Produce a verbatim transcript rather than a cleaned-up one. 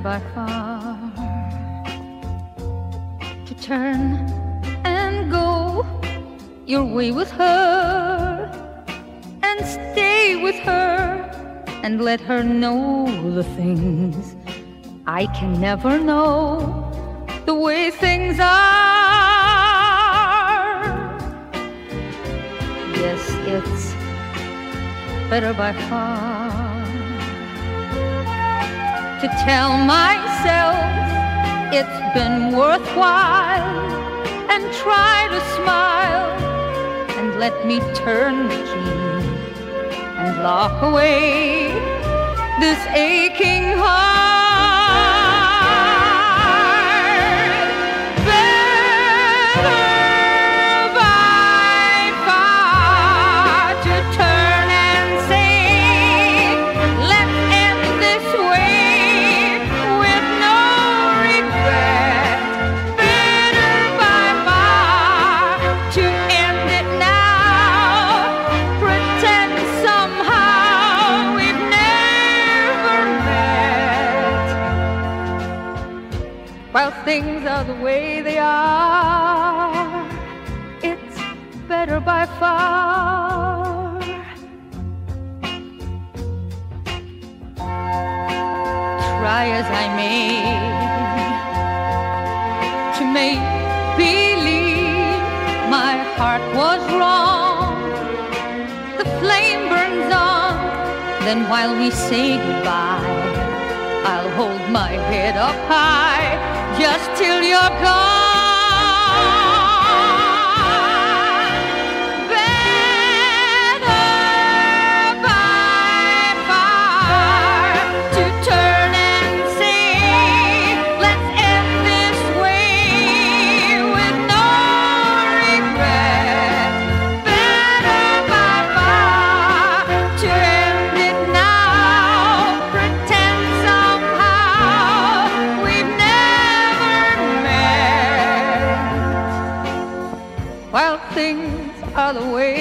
by far to turn and go your way with her and stay with her and let her know the things I can never know, the way things are. Yes, it's better by far to tell myself it's been worthwhile and try to smile and let me turn the key and lock away this aching heart. Better by far to turn and say, let's end this way with no regret. Better by far to end it now, pretend somehow we've never met. While things are the way they are, it's better by far. Try as I may to make believe my heart was wrong. The flame burns on, then while we say goodbye, I'll hold my head up high just till you're gone. Better by far to turn and say, let's end this way with no regret. Better by far to end it now, pretend somehow we've never met. While things are the way